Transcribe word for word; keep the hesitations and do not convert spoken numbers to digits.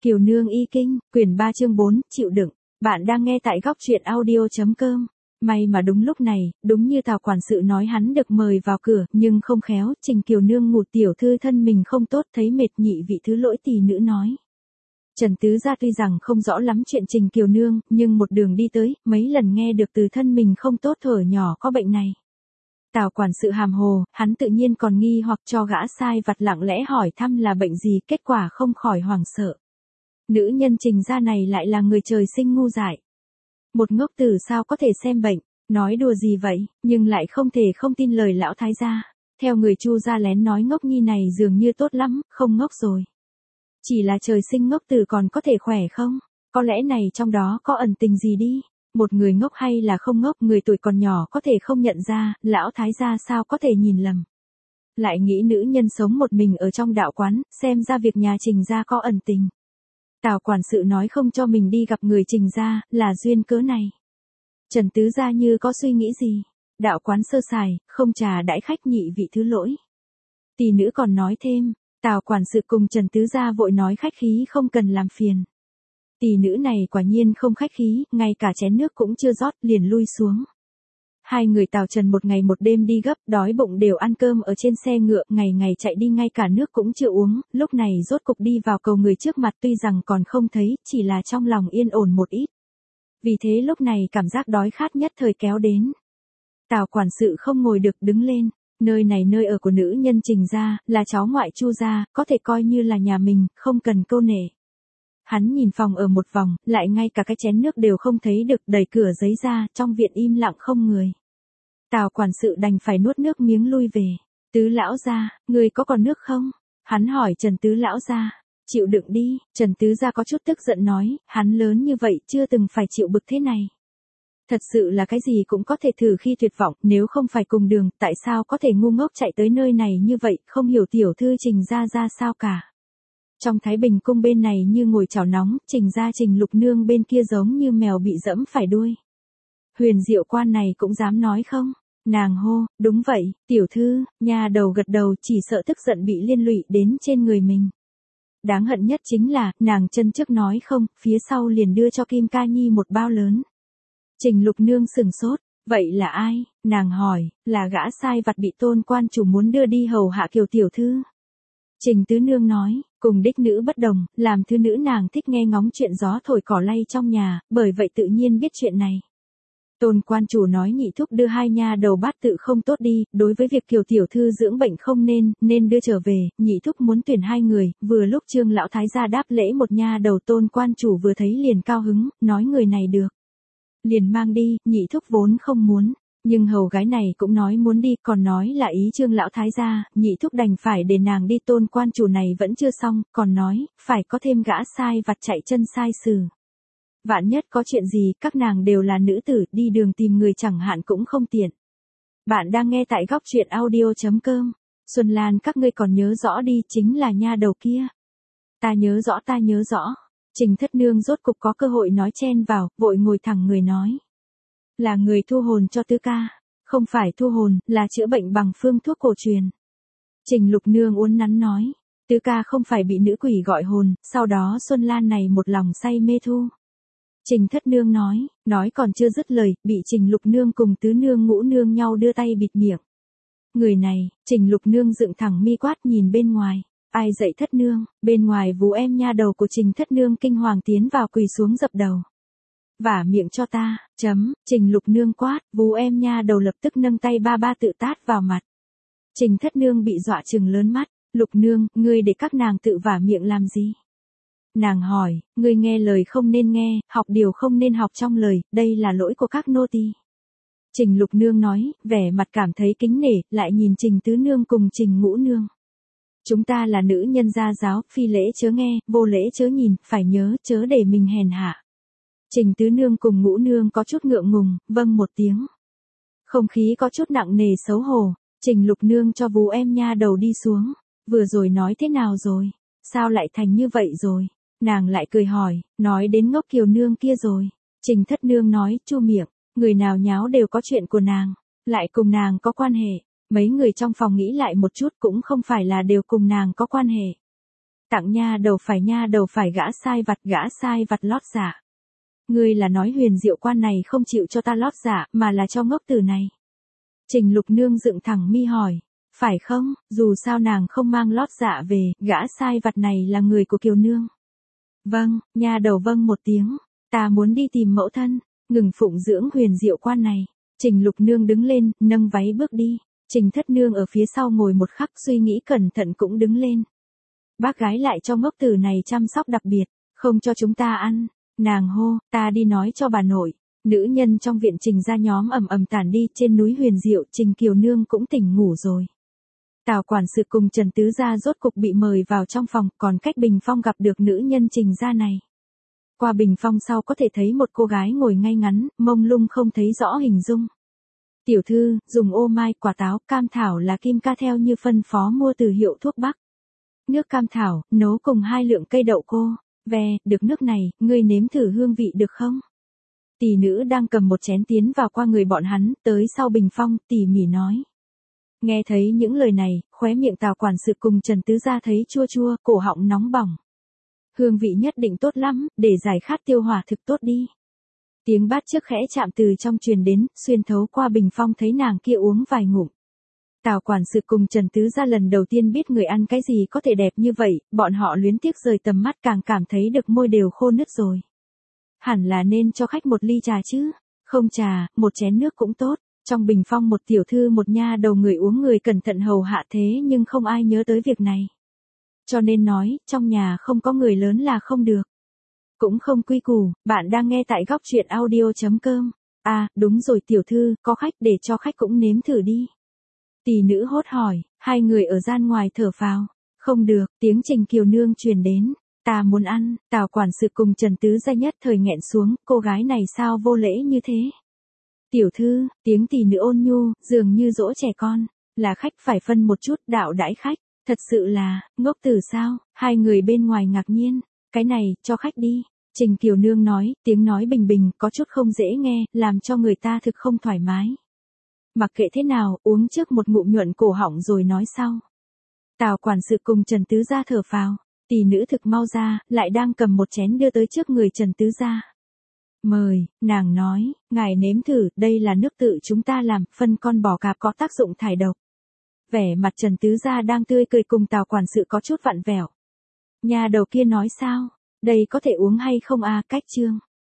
Kiều Nương y kinh, quyển ba chương bốn, chịu đựng. Bạn đang nghe tại góc truyện audio.com. May mà đúng lúc này, đúng như Tào quản sự nói hắn được mời vào cửa, nhưng không khéo, Trình Kiều Nương ngủ tiểu thư thân mình không tốt thấy mệt nhị vị thứ lỗi tỷ nữ nói. Trần Tứ Gia tuy rằng không rõ lắm chuyện Trình Kiều Nương, nhưng một đường đi tới, mấy lần nghe được từ thân mình không tốt thở nhỏ có bệnh này. Tào quản sự hàm hồ, hắn tự nhiên còn nghi hoặc cho gã sai vặt lặng lẽ hỏi thăm là bệnh gì, kết quả không khỏi hoảng sợ. Nữ nhân Trình gia này lại là người trời sinh ngu dại. Một ngốc tử sao có thể xem bệnh, nói đùa gì vậy, nhưng lại không thể không tin lời lão thái gia. Theo người Chu gia lén nói ngốc nhi này dường như tốt lắm, không ngốc rồi. Chỉ là trời sinh ngốc tử còn có thể khỏe không? Có lẽ này trong đó có ẩn tình gì đi? Một người ngốc hay là không ngốc, người tuổi còn nhỏ có thể không nhận ra, lão thái gia sao có thể nhìn lầm. Lại nghĩ nữ nhân sống một mình ở trong đạo quán, xem ra việc nhà Trình gia có ẩn tình. Tào quản sự nói không cho mình đi gặp người Trình gia, là duyên cớ này. Trần Tứ Gia như có suy nghĩ gì? Đạo quán sơ sài, không trà đãi khách nhị vị thứ lỗi. Tỷ nữ còn nói thêm, Tào quản sự cùng Trần Tứ Gia vội nói khách khí không cần làm phiền. Tỷ nữ này quả nhiên không khách khí, ngay cả chén nước cũng chưa rót, liền lui xuống. Hai người Tào Trần một ngày một đêm đi gấp, đói bụng đều ăn cơm ở trên xe ngựa, ngày ngày chạy đi ngay cả nước cũng chưa uống, lúc này rốt cục đi vào cầu người trước mặt tuy rằng còn không thấy, chỉ là trong lòng yên ổn một ít. Vì thế lúc này cảm giác đói khát nhất thời kéo đến. Tào quản sự không ngồi được đứng lên, nơi này nơi ở của nữ nhân Trình gia, là cháu ngoại Chu gia, có thể coi như là nhà mình, không cần câu nể. Hắn nhìn phòng ở một vòng, lại ngay cả cái chén nước đều không thấy được, đẩy cửa giấy ra, trong viện im lặng không người. Tào quản sự đành phải nuốt nước miếng lui về. Tứ lão gia, người có còn nước không? Hắn hỏi Trần Tứ lão gia. Chịu đựng đi, Trần Tứ gia có chút tức giận nói, hắn lớn như vậy chưa từng phải chịu bực thế này. Thật sự là cái gì cũng có thể thử khi tuyệt vọng, nếu không phải cùng đường, tại sao có thể ngu ngốc chạy tới nơi này như vậy, không hiểu tiểu thư Trình gia ra sao cả. Trong Thái Bình cung bên này như ngồi chảo nóng, Trình gia Trình Lục Nương bên kia giống như mèo bị dẫm phải đuôi. Huyền Diệu quan này cũng dám nói không? Nàng hô, đúng vậy, tiểu thư, nhà đầu gật đầu, chỉ sợ tức giận bị liên lụy đến trên người mình. Đáng hận nhất chính là, nàng chân trước nói không, phía sau liền đưa cho Kim Ca Nhi một bao lớn. Trình Lục Nương sửng sốt, vậy là ai? Nàng hỏi, là gã sai vặt bị Tôn quan chủ muốn đưa đi hầu hạ Kiều tiểu thư. Trình Tứ Nương nói, cùng đích nữ bất đồng, làm thứ nữ nàng thích nghe ngóng chuyện gió thổi cỏ lay trong nhà, bởi vậy tự nhiên biết chuyện này. Tôn quan chủ nói nhị thúc đưa hai nha đầu bát tự không tốt đi, đối với việc Kiều tiểu thư dưỡng bệnh không nên, nên đưa trở về, nhị thúc muốn tuyển hai người, vừa lúc Trương lão thái gia đáp lễ một nha đầu, Tôn quan chủ vừa thấy liền cao hứng, nói người này được. Liền mang đi, nhị thúc vốn không muốn, nhưng hầu gái này cũng nói muốn đi, còn nói là ý Trương lão thái gia, nhị thúc đành phải để nàng đi. Tôn quan chủ này vẫn chưa xong, còn nói, phải có thêm gã sai vặt chạy chân sai sử. Vạn nhất có chuyện gì, các nàng đều là nữ tử, đi đường tìm người chẳng hạn cũng không tiện. Bạn đang nghe tại góc truyện audio.com. Xuân Lan, các ngươi còn nhớ rõ đi, chính là nha đầu kia. Ta nhớ rõ, ta nhớ rõ. Trình Thất Nương rốt cục có cơ hội nói chen vào, vội ngồi thẳng người nói. Là người thu hồn cho Tứ ca. Không phải thu hồn, là chữa bệnh bằng phương thuốc cổ truyền. Trình Lục Nương uốn nắn nói. Tứ ca không phải bị nữ quỷ gọi hồn, sau đó Xuân Lan này một lòng say mê thu. Trình Thất Nương nói, nói còn chưa dứt lời, bị Trình Lục Nương cùng Tứ Nương Ngũ Nương nhau đưa tay bịt miệng. Người này, Trình Lục Nương dựng thẳng mi quát nhìn bên ngoài. Ai dạy Thất Nương? Bên ngoài vú em nha đầu của Trình Thất Nương kinh hoàng tiến vào quỳ xuống dập đầu. Vả miệng cho ta, chấm, Trình Lục Nương quát, vú em nha đầu lập tức nâng tay ba ba tự tát vào mặt. Trình Thất Nương bị dọa trừng lớn mắt, Lục Nương, ngươi để các nàng tự vả miệng làm gì? Nàng hỏi, ngươi nghe lời không nên nghe, học điều không nên học trong lời, đây là lỗi của các nô tỳ. Trình Lục Nương nói, vẻ mặt cảm thấy kính nể, lại nhìn Trình Tứ Nương cùng Trình Ngũ Nương. Chúng ta là nữ nhân gia giáo, phi lễ chớ nghe, vô lễ chớ nhìn, phải nhớ, chớ để mình hèn hạ. Trình Tứ Nương cùng Ngũ Nương có chút ngượng ngùng, vâng một tiếng. Không khí có chút nặng nề xấu hổ, Trình Lục Nương cho vú em nha đầu đi xuống. Vừa rồi nói thế nào rồi? Sao lại thành như vậy rồi? Nàng lại cười hỏi, nói đến ngốc Kiều Nương kia rồi. Trình Thất Nương nói, chu miệng, người nào nháo đều có chuyện của nàng, lại cùng nàng có quan hệ. Mấy người trong phòng nghĩ lại một chút cũng không phải là đều cùng nàng có quan hệ. Tặng nha đầu phải nha đầu phải gã sai vặt gã sai vặt lót dạ. Ngươi là nói Huyền Diệu quan này không chịu cho ta lót dạ, mà là cho ngốc tử này. Trình Lục Nương dựng thẳng mi hỏi, phải không, dù sao nàng không mang lót dạ về, gã sai vặt này là người của Kiều Nương. Vâng, nha đầu vâng một tiếng, ta muốn đi tìm mẫu thân, ngừng phụng dưỡng Huyền Diệu quan này. Trình Lục Nương đứng lên, nâng váy bước đi. Trình Thất Nương ở phía sau ngồi một khắc suy nghĩ cẩn thận cũng đứng lên. Bác gái lại cho ngốc tử này chăm sóc đặc biệt, không cho chúng ta ăn. Nàng hô, ta đi nói cho bà nội. Nữ nhân trong viện Trình ra nhóm ầm ầm tản đi, trên núi Huyền Diệu Trình Kiều Nương cũng tỉnh ngủ rồi. Tào quản sự cùng Trần Tứ gia rốt cục bị mời vào trong phòng, còn cách bình phong gặp được nữ nhân Trình gia này. Qua bình phong sau có thể thấy một cô gái ngồi ngay ngắn, mông lung không thấy rõ hình dung. Tiểu thư, dùng ô mai, quả táo, cam thảo là kim ca theo như phân phó mua từ hiệu thuốc bắc. Nước cam thảo, nấu cùng hai lượng cây đậu cô. Ve, được nước này, ngươi nếm thử hương vị được không? Tỷ nữ đang cầm một chén tiến vào qua người bọn hắn, tới sau bình phong, tỉ mỉ nói. Nghe thấy những lời này, khóe miệng Tào quản sự cùng Trần Tứ gia thấy chua chua, cổ họng nóng bỏng. Hương vị nhất định tốt lắm, để giải khát tiêu hỏa thực tốt đi. Tiếng bát trước khẽ chạm từ trong truyền đến, xuyên thấu qua bình phong thấy nàng kia uống vài ngụm. Tào quản sự cùng Trần Tứ gia lần đầu tiên biết người ăn cái gì có thể đẹp như vậy, bọn họ luyến tiếc rời tầm mắt càng cảm thấy được môi đều khô nứt rồi. Hẳn là nên cho khách một ly trà chứ, không trà, một chén nước cũng tốt. Trong bình phong một tiểu thư một nha đầu người uống người cẩn thận hầu hạ thế nhưng không ai nhớ tới việc này. Cho nên nói, trong nhà không có người lớn là không được. Cũng không quy củ, bạn đang nghe tại góc truyện audio.com. À, đúng rồi tiểu thư, có khách để cho khách cũng nếm thử đi. Tỷ nữ hốt hỏi, hai người ở gian ngoài thở phào. Không được, tiếng Trình Kiều Nương truyền đến. Ta muốn ăn, Tào quản sự cùng Trần Tứ gia nhất thời nghẹn xuống, cô gái này sao vô lễ như thế. Tiểu thư, tiếng tỷ nữ ôn nhu, dường như dỗ trẻ con, là khách phải phân một chút đạo đãi khách, thật sự là, ngốc tử sao, hai người bên ngoài ngạc nhiên, cái này, cho khách đi. Trình Kiều Nương nói, tiếng nói bình bình, có chút không dễ nghe, làm cho người ta thực không thoải mái. Mặc kệ thế nào, uống trước một ngụm nhuận cổ họng rồi nói sau. Tào quản sự cùng Trần Tứ gia thở phào, tỷ nữ thực mau ra, lại đang cầm một chén đưa tới trước người Trần Tứ gia. Mời, nàng nói, ngài nếm thử, đây là nước tự chúng ta làm, phân con bò cạp có tác dụng thải độc. Vẻ mặt Trần Tứ gia đang tươi cười cùng Tào quản sự có chút vặn vẹo. Nhà đầu kia nói sao, đây có thể uống hay không à, cách chương.